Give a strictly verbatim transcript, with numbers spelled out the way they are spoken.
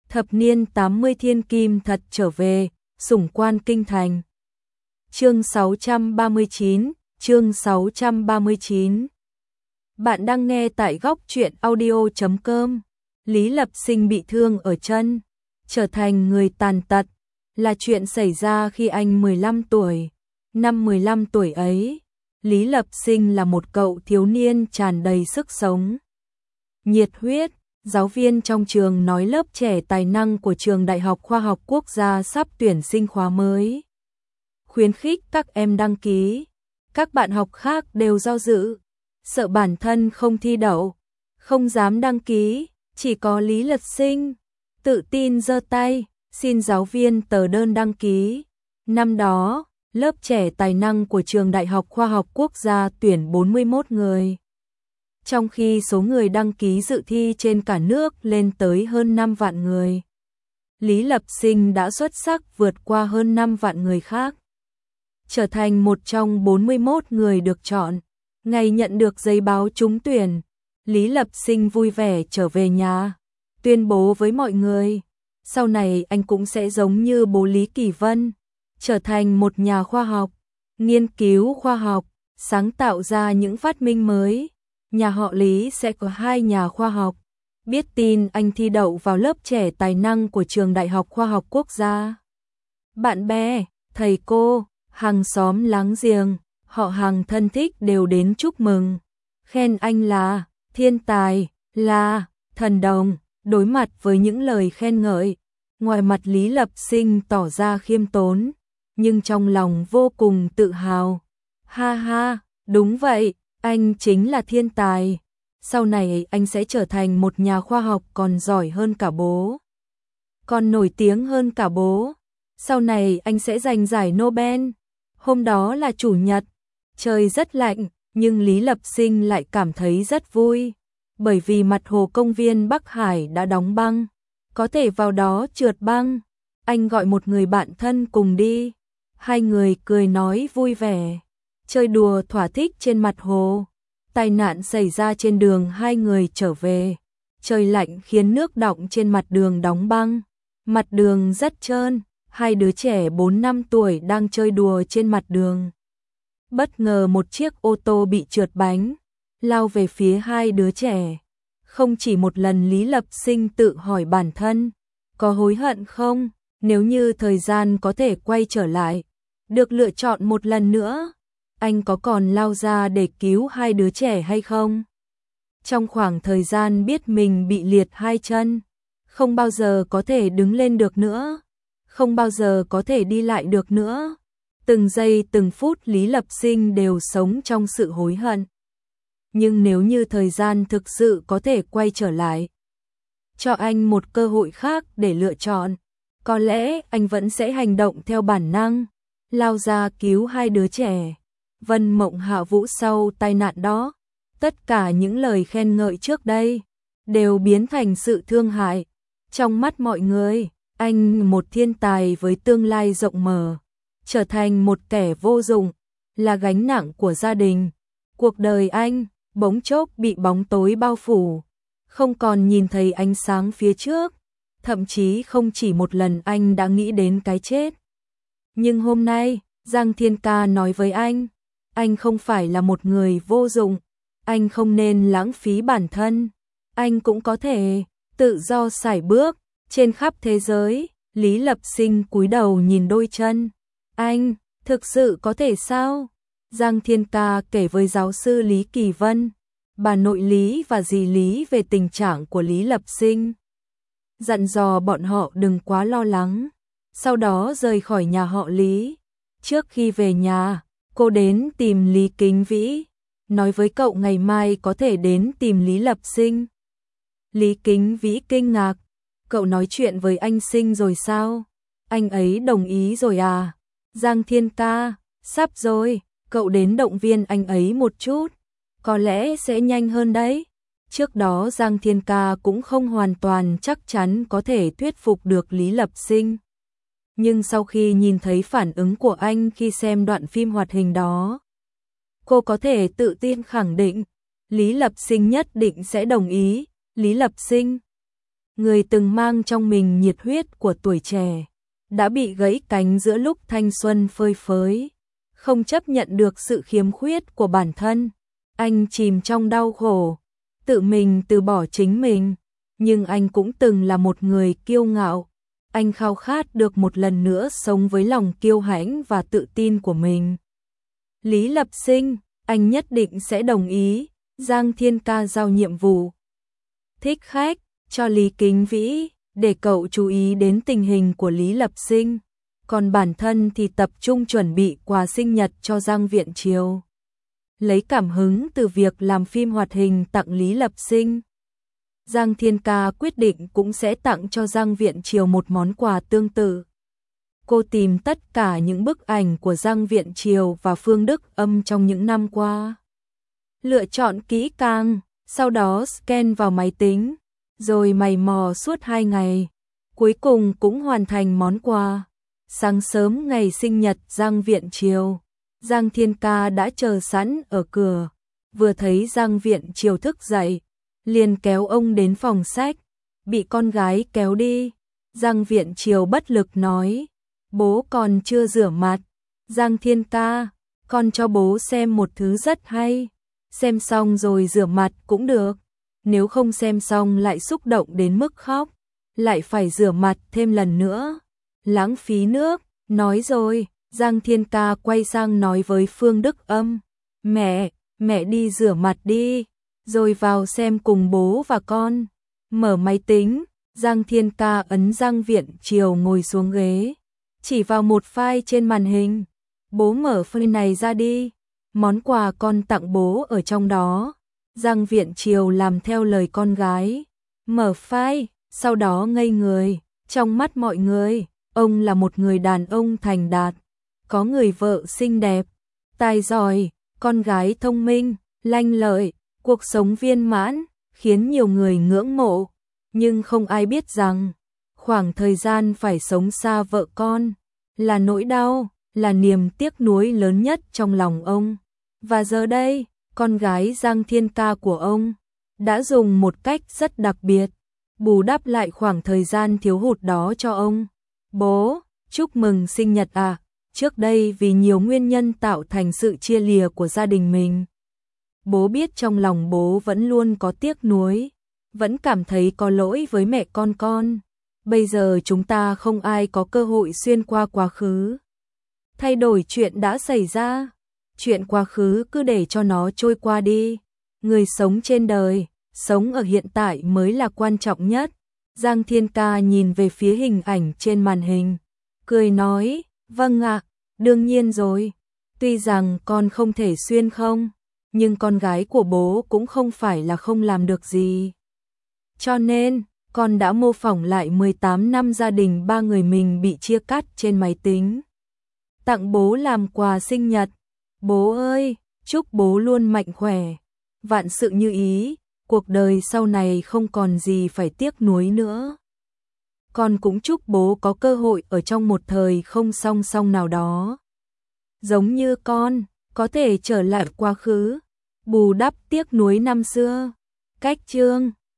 Thập niên tám mươi thiên kim thật trở về, sủng quan kinh thành. Chương sáu trăm ba mươi chín, chương sáu trăm ba mươi chín. Bạn đang nghe tại góc truyện audio chấm com. Lý Lập Sinh bị thương ở chân, trở thành người tàn tật, là chuyện xảy ra khi anh mười lăm tuổi. Năm mười lăm tuổi ấy, Lý Lập Sinh là một cậu thiếu niên tràn đầy sức sống, nhiệt huyết. Giáo viên trong trường nói lớp trẻ tài năng của trường Đại học Khoa học Quốc gia sắp tuyển sinh khóa mới, khuyến khích các em đăng ký. Các bạn học khác đều do dự, sợ bản thân không thi đậu, không dám đăng ký. Chỉ có Lý Lập Sinh tự tin giơ tay, xin giáo viên tờ đơn đăng ký. Năm đó, lớp trẻ tài năng của trường Đại học Khoa học Quốc gia tuyển bốn mươi mốt người. Trong khi số người đăng ký dự thi trên cả nước lên tới hơn năm vạn người, Lý Lập Sinh đã xuất sắc vượt qua hơn năm vạn người khác, trở thành một trong bốn mươi mốt người được chọn. Ngày nhận được giấy báo trúng tuyển, Lý Lập Sinh vui vẻ trở về nhà, tuyên bố với mọi người, sau này anh cũng sẽ giống như bố Lý Kỳ Vân, trở thành một nhà khoa học, nghiên cứu khoa học, sáng tạo ra những phát minh mới. Nhà họ Lý sẽ có hai nhà khoa học. Biết tin anh thi đậu vào lớp trẻ tài năng của trường Đại học Khoa học Quốc gia, bạn bè, thầy cô, hàng xóm láng giềng, họ hàng thân thích đều đến chúc mừng, khen anh là thiên tài, là thần đồng. Đối mặt với những lời khen ngợi, ngoài mặt Lý Lập Sinh tỏ ra khiêm tốn, nhưng trong lòng vô cùng tự hào. Ha ha, đúng vậy, anh chính là thiên tài. Sau này anh sẽ trở thành một nhà khoa học còn giỏi hơn cả bố, còn nổi tiếng hơn cả bố. Sau này anh sẽ giành giải Nobel. Hôm đó là chủ nhật, trời rất lạnh, nhưng Lý Lập Sinh lại cảm thấy rất vui, bởi vì mặt hồ công viên Bắc Hải đã đóng băng, có thể vào đó trượt băng. Anh gọi một người bạn thân cùng đi, hai người cười nói vui vẻ, chơi đùa thỏa thích trên mặt hồ. Tai nạn xảy ra trên đường hai người trở về, trời lạnh khiến nước đọng trên mặt đường đóng băng, mặt đường rất trơn. Hai đứa trẻ bốn năm tuổi đang chơi đùa trên mặt đường, bất ngờ một chiếc ô tô bị trượt bánh, lao về phía hai đứa trẻ. Không chỉ một lần Lý Lập Sinh tự hỏi bản thân, có hối hận không? Nếu như thời gian có thể quay trở lại, được lựa chọn một lần nữa, anh có còn lao ra để cứu hai đứa trẻ hay không? Trong khoảng thời gian biết mình bị liệt hai chân, không bao giờ có thể đứng lên được nữa, không bao giờ có thể đi lại được nữa, từng giây từng phút Lý Lập Sinh đều sống trong sự hối hận. Nhưng nếu như thời gian thực sự có thể quay trở lại, cho anh một cơ hội khác để lựa chọn, có lẽ anh vẫn sẽ hành động theo bản năng, lao ra cứu hai đứa trẻ. Vân Mộng Hạ Vũ sau tai nạn đó, tất cả những lời khen ngợi trước đây đều biến thành sự thương hại. Trong mắt mọi người, anh một thiên tài với tương lai rộng mở, trở thành một kẻ vô dụng, là gánh nặng của gia đình. Cuộc đời anh bỗng chốc bị bóng tối bao phủ, không còn nhìn thấy ánh sáng phía trước. Thậm chí không chỉ một lần anh đã nghĩ đến cái chết. Nhưng hôm nay, Giang Thiên Ca nói với anh, anh không phải là một người vô dụng, anh không nên lãng phí bản thân, anh cũng có thể tự do sải bước trên khắp thế giới. Lý Lập Sinh cúi đầu nhìn đôi chân, anh thực sự có thể sao? Giang Thiên Ca kể với giáo sư Lý Kỳ Vân, bà nội Lý và dì Lý về tình trạng của Lý Lập Sinh, dặn dò bọn họ đừng quá lo lắng. Sau đó rời khỏi nhà họ Lý. Trước khi về nhà, cô đến tìm Lý Kính Vĩ, nói với cậu ngày mai có thể đến tìm Lý Lập Sinh. Lý Kính Vĩ kinh ngạc, cậu nói chuyện với anh Sinh rồi sao? Anh ấy đồng ý rồi à? Giang Thiên Ca, sắp rồi, cậu đến động viên anh ấy một chút, có lẽ sẽ nhanh hơn đấy. Trước đó Giang Thiên Ca cũng không hoàn toàn chắc chắn có thể thuyết phục được Lý Lập Sinh. Nhưng sau khi nhìn thấy phản ứng của anh khi xem đoạn phim hoạt hình đó, cô có thể tự tin khẳng định Lý Lập Sinh nhất định sẽ đồng ý. Lý Lập Sinh người từng mang trong mình nhiệt huyết của tuổi trẻ, đã bị gãy cánh giữa lúc thanh xuân phơi phới, không chấp nhận được sự khiếm khuyết của bản thân. Anh chìm trong đau khổ, tự mình từ bỏ chính mình, nhưng anh cũng từng là một người kiêu ngạo. Anh khao khát được một lần nữa sống với lòng kiêu hãnh và tự tin của mình. Lý Lập Sinh, anh nhất định sẽ đồng ý. Giang Thiên Ca giao nhiệm vụ thích khách cho Lý Kính Vĩ, để cậu chú ý đến tình hình của Lý Lập Sinh, còn bản thân thì tập trung chuẩn bị quà sinh nhật cho Giang Viễn Triều. Lấy cảm hứng từ việc làm phim hoạt hình tặng Lý Lập Sinh, Giang Thiên Ca quyết định cũng sẽ tặng cho Giang Viễn Triều một món quà tương tự. Cô tìm tất cả những bức ảnh của Giang Viễn Triều và Phương Đức Âm trong những năm qua, lựa chọn kỹ càng, sau đó scan vào máy tính, rồi mày mò suốt hai ngày, cuối cùng cũng hoàn thành món quà. Sáng sớm ngày sinh nhật Giang Viễn Triều, Giang Thiên Ca đã chờ sẵn ở cửa, vừa thấy Giang Viễn Triều thức dậy, liền kéo ông đến phòng sách, bị con gái kéo đi. Giang Viễn Triều bất lực nói, bố còn chưa rửa mặt. Giang Thiên Ca, con cho bố xem một thứ rất hay, xem xong rồi rửa mặt cũng được, nếu không xem xong lại xúc động đến mức khóc, lại phải rửa mặt thêm lần nữa, lãng phí nước. Nói rồi, Giang Thiên Ca quay sang nói với Phương Đức Âm, mẹ, mẹ đi rửa mặt đi, rồi vào xem cùng bố và con. Mở máy tính, Giang Thiên Ca ấn Giang Viễn Triều ngồi xuống ghế, chỉ vào một file trên màn hình, bố mở file này ra đi, món quà con tặng bố ở trong đó. Giang Viễn Triều làm theo lời con gái, mở file, sau đó ngây người. Trong mắt mọi người, ông là một người đàn ông thành đạt, có người vợ xinh đẹp, tài giỏi, con gái thông minh, lanh lợi, cuộc sống viên mãn, khiến nhiều người ngưỡng mộ. Nhưng không ai biết rằng, khoảng thời gian phải sống xa vợ con, là nỗi đau, là niềm tiếc nuối lớn nhất trong lòng ông. Và giờ đây, con gái Giang Thiên Ca của ông đã dùng một cách rất đặc biệt bù đắp lại khoảng thời gian thiếu hụt đó cho ông. Bố, chúc mừng sinh nhật à, trước đây vì nhiều nguyên nhân tạo thành sự chia lìa của gia đình mình. Bố biết trong lòng bố vẫn luôn có tiếc nuối, vẫn cảm thấy có lỗi với mẹ con con. Bây giờ chúng ta không ai có cơ hội xuyên qua quá khứ, thay đổi chuyện đã xảy ra. Chuyện quá khứ cứ để cho nó trôi qua đi. Người sống trên đời, sống ở hiện tại mới là quan trọng nhất. Giang Thiên Ca nhìn về phía hình ảnh trên màn hình, cười nói, vâng ạ, đương nhiên rồi. Tuy rằng con không thể xuyên không, nhưng con gái của bố cũng không phải là không làm được gì. Cho nên, con đã mô phỏng lại mười tám năm gia đình ba người mình bị chia cắt trên máy tính, tặng bố làm quà sinh nhật. Bố ơi, chúc bố luôn mạnh khỏe, vạn sự như ý, cuộc đời sau này không còn gì phải tiếc nuối nữa. Con cũng chúc bố có cơ hội ở trong một thời không song song nào đó, giống như con, có thể trở lại quá khứ, bù đắp tiếc nuối năm xưa. Cách chương